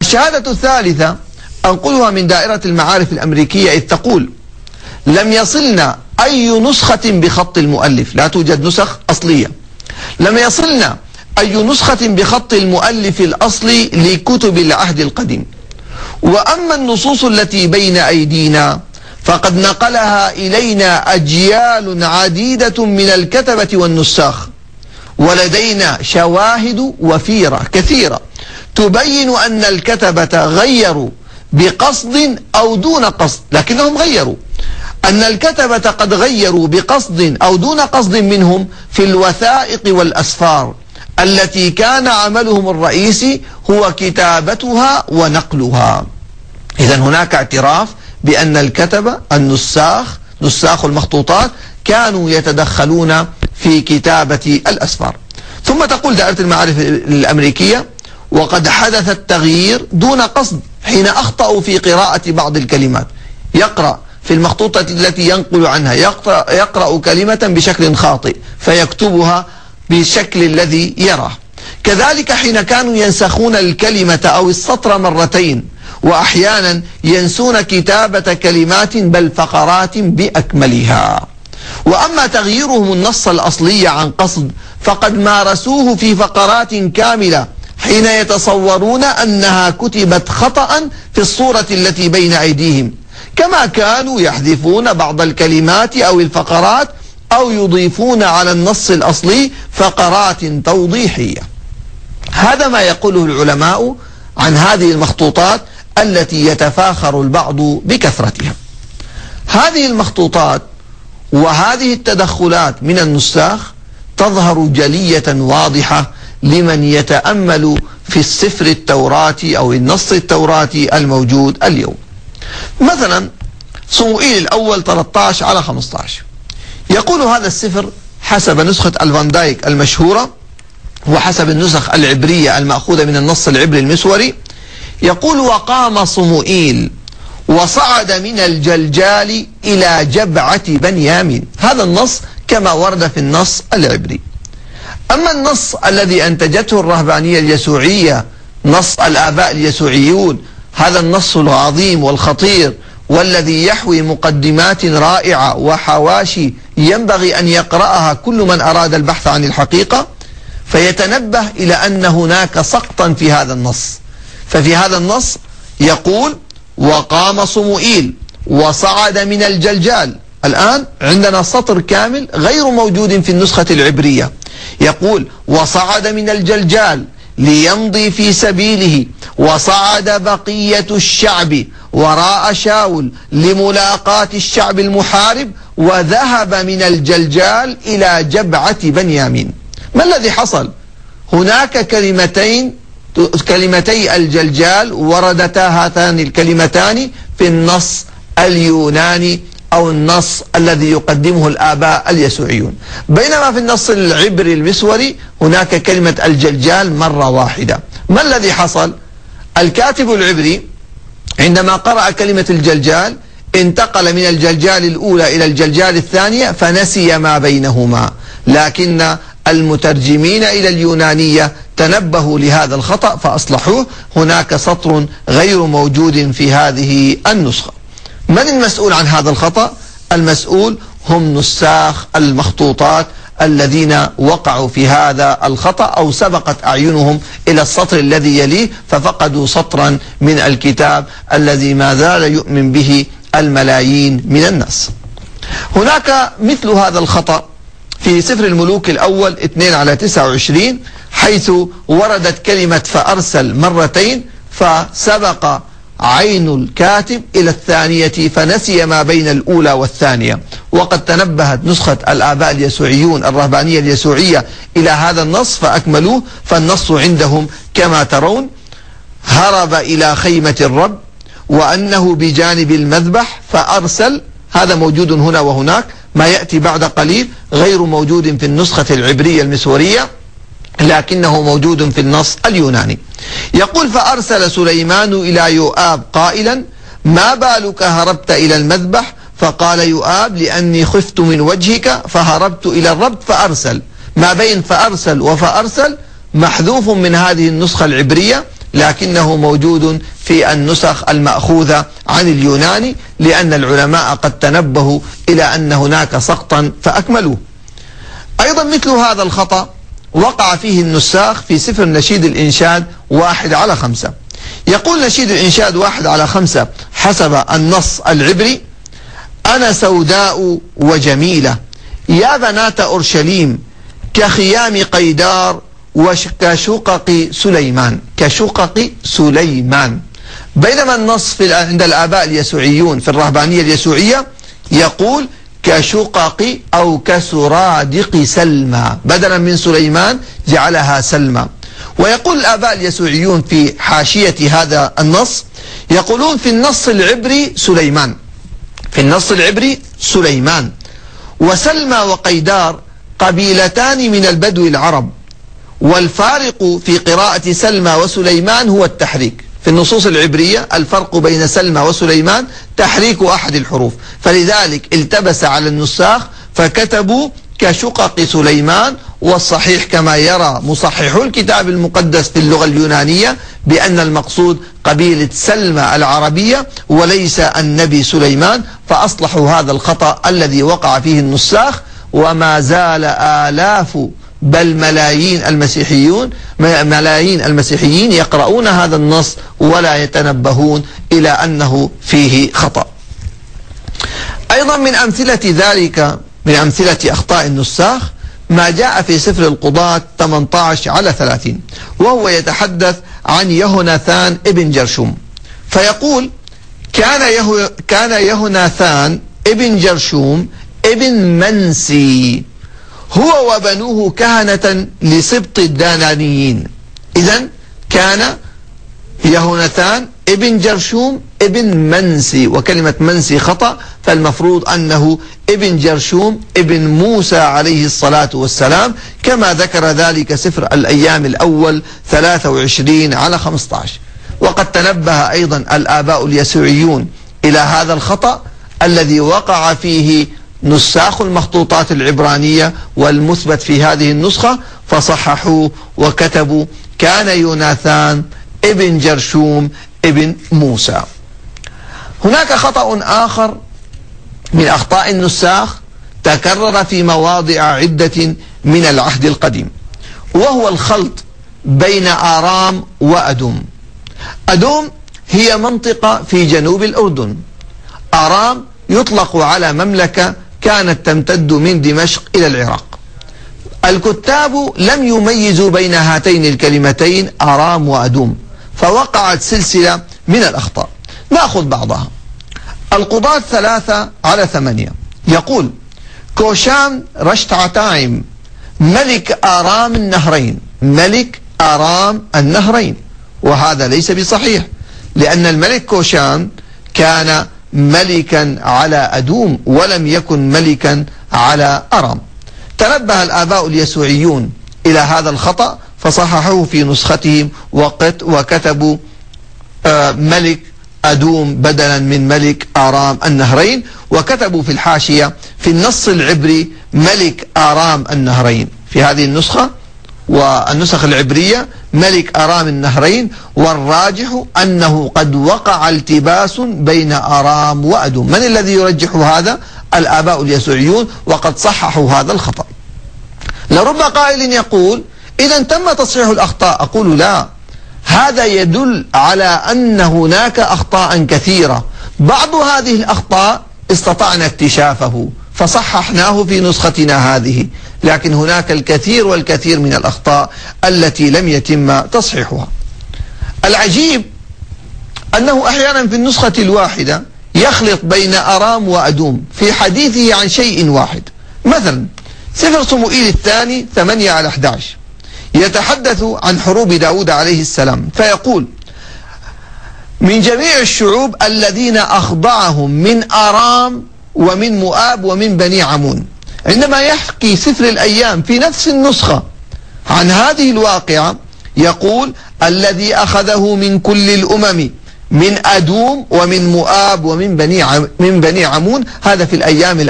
الشهادة الثالثة أنقلها من دائرة المعارف الأمريكية، إذ تقول: لم يصلنا أي نسخة بخط المؤلف، لا توجد نسخ أصلية، لم يصلنا أي نسخة بخط المؤلف الأصلي لكتب العهد القديم، وأما النصوص التي بين أيدينا فقد نقلها إلينا أجيال عديدة من الكتبة والنساخ، ولدينا شواهد وفيرة كثيرة تبين أن الكتبة غيروا بقصد أو دون قصد، لكنهم غيروا، أن الكتبة قد غيروا بقصد أو دون قصد منهم في الوثائق والأسفار التي كان عملهم الرئيسي هو كتابتها ونقلها. إذن هناك اعتراف بأن الكتبة نساخ المخطوطات كانوا يتدخلون في كتابة الأسفار. ثم تقول دائرة المعارف الأمريكية: وقد حدث التغيير دون قصد حين أخطأوا في قراءة بعض الكلمات، يقرأ في المخطوطة التي ينقل عنها يقرأ كلمة بشكل خاطئ فيكتبها بالشكل الذي يراه. كذلك حين كانوا ينسخون الكلمة أو السطر مرتين، وأحيانا ينسون كتابة كلمات بل فقرات بأكملها. وأما تغييرهم النص الأصلي عن قصد فقد مارسوه في فقرات كاملة حين يتصورون أنها كتبت خطأ في الصورة التي بين أيديهم، كما كانوا يحذفون بعض الكلمات أو الفقرات أو يضيفون على النص الأصلي فقرات توضيحية. هذا ما يقوله العلماء عن هذه المخطوطات التي يتفاخر البعض بكثرتها. هذه المخطوطات وهذه التدخلات من النساخ تظهر جلية واضحة لمن يتأمل في السفر التوراتي أو النص التوراتي الموجود اليوم. مثلا صموئيل الأول 13-15 يقول هذا السفر حسب نسخة الفان دايك المشهورة وحسب النسخ العبرية المأخوذة من النص العبري المسوري، يقول: وقام صموئيل وصعد من الجلجال إلى جبعة بنيامين. هذا النص كما ورد في النص العبري. أما النص الذي أنتجته الرهبانية اليسوعية، نص الآباء اليسوعيون، هذا النص العظيم والخطير والذي يحوي مقدمات رائعة وحواشي ينبغي أن يقرأها كل من أراد البحث عن الحقيقة، فيتنبه إلى أن هناك سقطا في هذا النص. ففي هذا النص يقول: وقام صموئيل وصعد من الجلجال. الآن عندنا سطر كامل غير موجود في النسخة العبرية، يقول: وصعد من الجلجال ليمضي في سبيله، وصعد بقية الشعب وراء شاول لملاقاة الشعب المحارب، وذهب من الجلجال إلى جبعة بنيامين. ما الذي حصل؟ هناك كلمتي الجلجال وردتا هاتان الكلمتان في النص اليوناني أو النص الذي يقدمه الآباء اليسوعيون، بينما في النص العبري المسوري هناك كلمة الجلجال مرة واحدة. ما الذي حصل؟ الكاتب العبري عندما قرأ كلمة الجلجال انتقل من الجلجال الأولى إلى الجلجال الثانية فنسي ما بينهما، لكن المترجمين إلى اليونانية تنبهوا لهذا الخطأ فأصلحوه. هناك سطر غير موجود في هذه النسخة. من المسؤول عن هذا الخطأ؟ المسؤول هم نساخ المخطوطات الذين وقعوا في هذا الخطأ أو سبقت أعينهم إلى السطر الذي يليه ففقدوا سطرا من الكتاب الذي ما زال يؤمن به الملايين من الناس. هناك مثل هذا الخطأ في سفر الملوك الأول 2/29 حيث وردت كلمة فأرسل مرتين فسبق عين الكاتب إلى الثانية فنسي ما بين الأولى والثانية. وقد تنبهت نسخة الآباء اليسوعيون الرهبانية اليسوعية إلى هذا النص فأكملوه، فالنص عندهم كما ترون: هرب إلى خيمة الرب وأنه بجانب المذبح فأرسل. هذا موجود هنا وهناك، ما يأتي بعد قليل غير موجود في النسخة العبرية المسورية لكنه موجود في النص اليوناني. يقول: فأرسل سليمان إلى يؤاب قائلا: ما بالك هربت إلى المذبح؟ فقال يؤاب: لأني خفت من وجهك فهربت إلى الرب فأرسل. ما بين فأرسل وفأرسل محذوف من هذه النسخة العبرية، لكنه موجود في النسخ المأخوذة عن اليوناني، لأن العلماء قد تنبهوا إلى أن هناك سقطا فأكملوه. أيضا مثل هذا الخطأ وقع فيه النساخ في سفر نشيد الإنشاد 1/5. يقول نشيد الإنشاد 1/5 حسب النص العبري: أنا سوداء وجميلة يا بنات أورشليم كخيام قيدار وكشقق سليمان. كشقق سليمان. بينما النص عند الآباء اليسوعيون في الرهبانية اليسوعية يقول كشقق أو كسرادق سلمى، بدلا من سليمان جعلها سلمى. ويقول الآباء اليسوعيون في حاشية هذا النص، يقولون في النص العبري سليمان، في النص العبري سليمان، وسلمى وقيدار قبيلتان من البدو العرب، والفارق في قراءة سلمى وسليمان هو التحريك. في النصوص العبرية الفرق بين سلمى وسليمان تحريك أحد الحروف، فلذلك التبس على النساخ فكتبوا كشقق سليمان. والصحيح كما يرى مصححو الكتاب المقدس في اللغة اليونانية بأن المقصود قبيلة سلمى العربية وليس النبي سليمان، فأصلحوا هذا الخطأ الذي وقع فيه النساخ. وما زال آلاف بل ملايين المسيحيين يقرؤون هذا النص ولا يتنبهون إلى أنه فيه خطأ. أيضا من أمثلة ذلك، من أمثلة أخطاء النساخ، ما جاء في سفر القضاة 18/30، وهو يتحدث عن يهوناثان ابن جرشوم، فيقول كان يهوناثان ابن جرشوم ابن منسي هو وبنوه كهنة لسبط الدانانيين. إذن كان يهوناثان ابن جرشوم ابن منسي، وكلمة منسي خطأ، فالمفروض أنه ابن جرشوم ابن موسى عليه الصلاة والسلام، كما ذكر ذلك سفر الأيام الأول 23/15. وقد تنبه أيضا الآباء اليسوعيون إلى هذا الخطأ الذي وقع فيه نساخ المخطوطات العبرانية والمثبت في هذه النسخة، فصححوه وكتبوا كان يوناثان ابن جرشوم ابن موسى. هناك خطأ آخر من أخطاء النساخ تكرر في مواضع عدة من العهد القديم، وهو الخلط بين آرام وأدوم. أدوم هي منطقة في جنوب الأردن. آرام يطلق على مملكة كانت تمتد من دمشق إلى العراق. الكتاب لم يميزوا بين هاتين الكلمتين آرام وأدوم، فوقعت سلسلة من الأخطاء. نأخذ بعضها. القضاة 3/8 يقول كوشان رشتعتايم ملك آرام النهرين، ملك آرام النهرين، وهذا ليس بصحيح، لأن الملك كوشان كان ملكا على أدوم ولم يكن ملكا على أرام. تنبه الآباء اليسوعيون إلى هذا الخطأ فصححوه في نسختهم وكتبوا ملك أدوم بدلا من ملك آرام النهرين، وكتبوا في الحاشية في النص العبري ملك آرام النهرين. في هذه النسخة والنسخ العبرية ملك آرام النهرين، والراجح أنه قد وقع التباس بين آرام وأدوم. من الذي يرجح هذا؟ الآباء اليسوعيون، وقد صححوا هذا الخطأ. لرب قائل يقول إذا تم تصحيح الأخطاء. أقول لا، هذا يدل على أن هناك أخطاء كثيرة، بعض هذه الأخطاء استطعنا اكتشافه فصححناه في نسختنا هذه، لكن هناك الكثير والكثير من الأخطاء التي لم يتم تصحيحها. العجيب أنه أحيانا في النسخة الواحدة يخلط بين أرام وأدوم في حديثه عن شيء واحد. مثلا سفر صموئيل الثاني 8/11 يتحدث عن حروب داود عليه السلام، فيقول من جميع الشعوب الذين أخضعهم من أرام ومن مؤاب ومن بني عمون. عندما يحكي سفر الأيام في نفس النسخة عن هذه الواقعة يقول الذي أخذه من كل الأمم من أدوم ومن مؤاب ومن بني عمون. هذا في الأيام